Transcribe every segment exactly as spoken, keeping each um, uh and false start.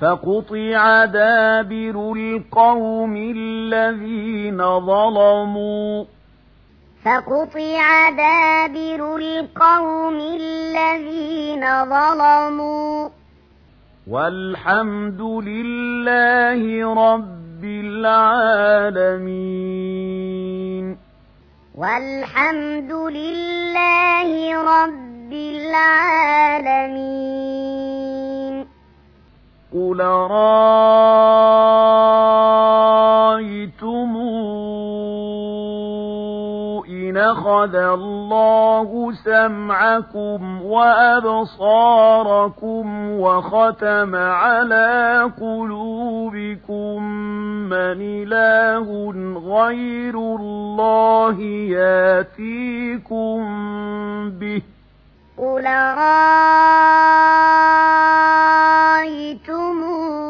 فقطع دابر القوم الذين ظلموا فقطع دابر القوم الذين ظلموا والحمد لله رب العالمين والحمد لله رب العالمين قل رأيتم إن أخذ الله سمعكم وأبصاركم وختم على قلوبكم من إله غير الله ياتيكم به قل رأيتم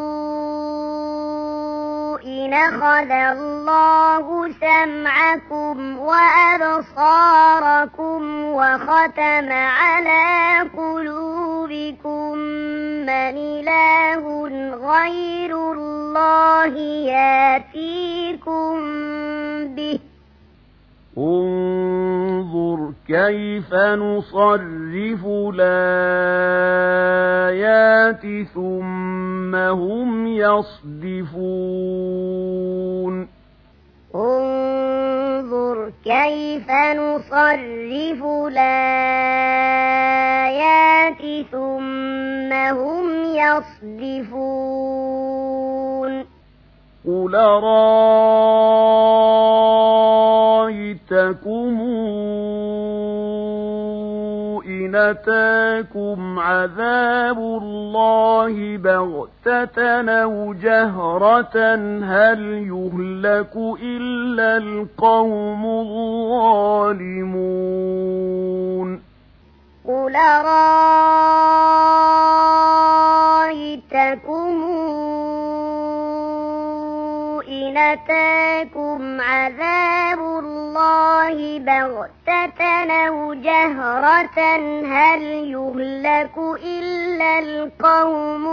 إن أخذ الله سمعكم وأبصاركم وختم على قلوبكم من إله غير الله ياتيكم به انظر كيف نصرف الآيات ثم هم يصدفون انظر كيف نصرف الآيات ثم هم يصدفون قل رأيتكم إن أتاكم عذاب الله بغتة أو جهرة هل يهلك إلا القوم الظالمون قل رأيتكم إن أتاكم عذاب الله بغتة أو جهرة هل يهلك إلا القوم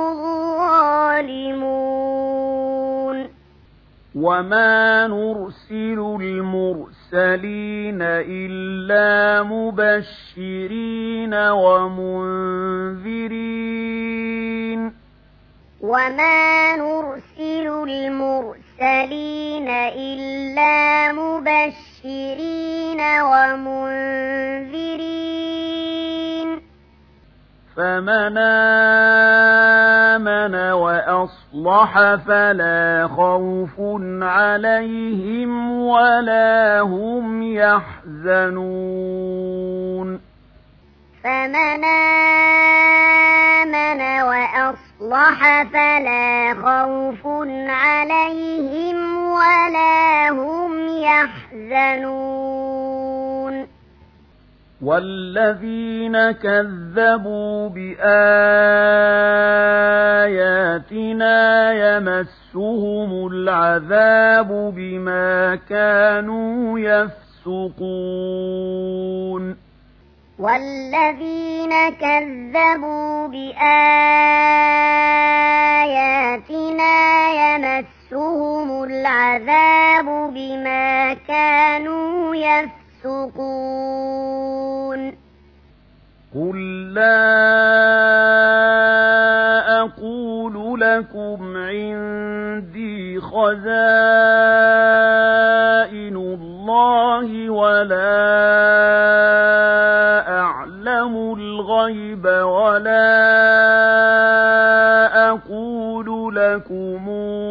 الظالمون وما نرسل المرسلين إلا مبشرين ومنذرين وما نرسل المرسلين إلا مبشرين ومنذرين فمن آمن وأصلح فلا خوف عليهم ولا هم يحزنون فمن آمن وأصلح فلا خوف عليهم ولا هم يحزنون والذين كذبوا بآياتنا يمسهم العذاب بما كانوا يفسقون والذين كذبوا بآياتنا يمسهم العذاب بما كانوا يفسقون قل لا أقول لكم عندي خزائن الله ولا أعلم الغيب ولا أقول لكم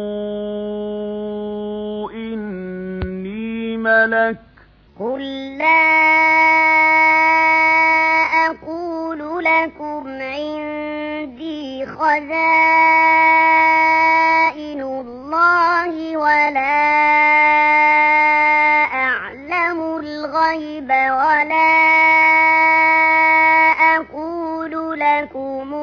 إني ملك قل لا أقول لكم عندي خزائن الله ولا أعلم الغيب ولا أقول لكم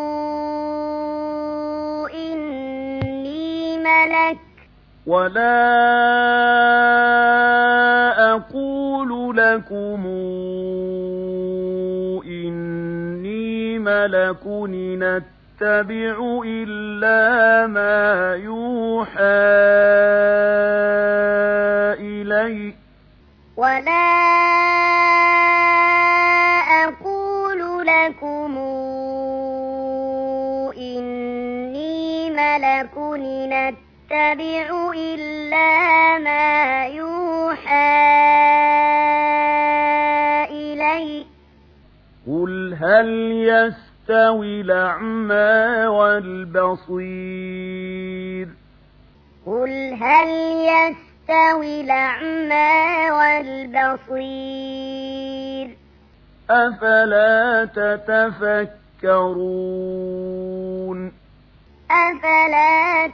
إني ملك ولا أقول لكم إني ملك إن نتبع إلا ما يوحى إليك ولا أقول لكم إني ملك نتبع إلا ما يوحى إلي قل هل يستوي الأعمى والبصير قل هل يستوي الأعمى والبصير أفلا تتفكرون أفلا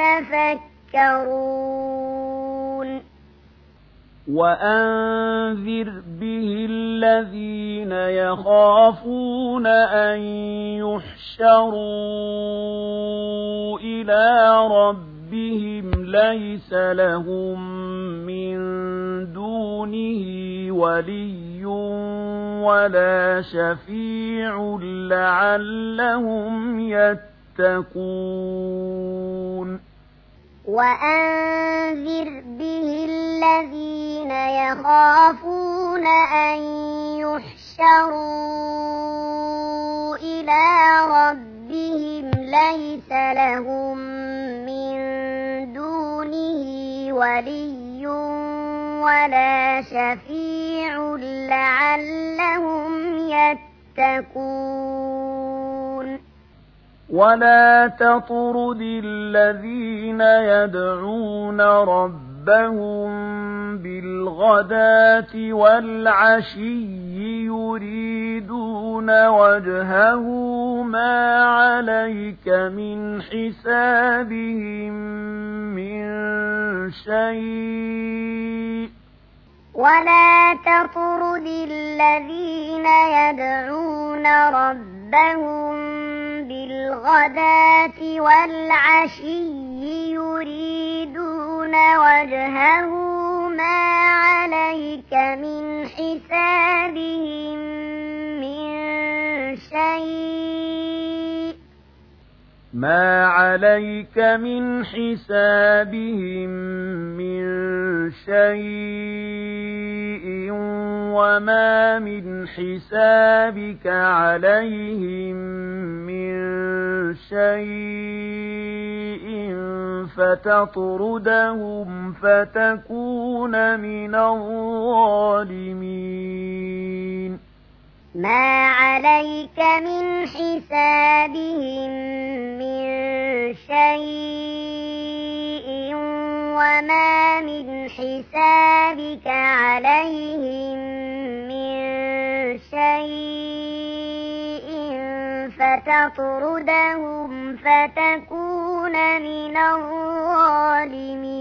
تتفكرون وأنذر به الذين يخافون أن يحشروا إلى ربهم ليس لهم من دونه ولي ولا شفيع لعلهم يتقون وأنذر به الذين يخافون أن يحشروا إلى ربهم ليس لهم من دونه ولي ولا شفيع لعلهم يتقون ولا تطرد الذين يدعون ربهم بالغداة والعشي يريدون وجهه ما عليك من حسابهم من شيء ولا تطرد الذين يدعون ربهم بالغداة والعشي يريدون وجهه ما عليك من حسابهم من شيء ما عليك من حسابهم من شيء وما من حسابك عليهم من شيء فتطردهم فتكون من الظالمين ما عليك من حسابهم من شيء وما من حسابك عليهم من شيء فتطردهم فتكون من الظالمين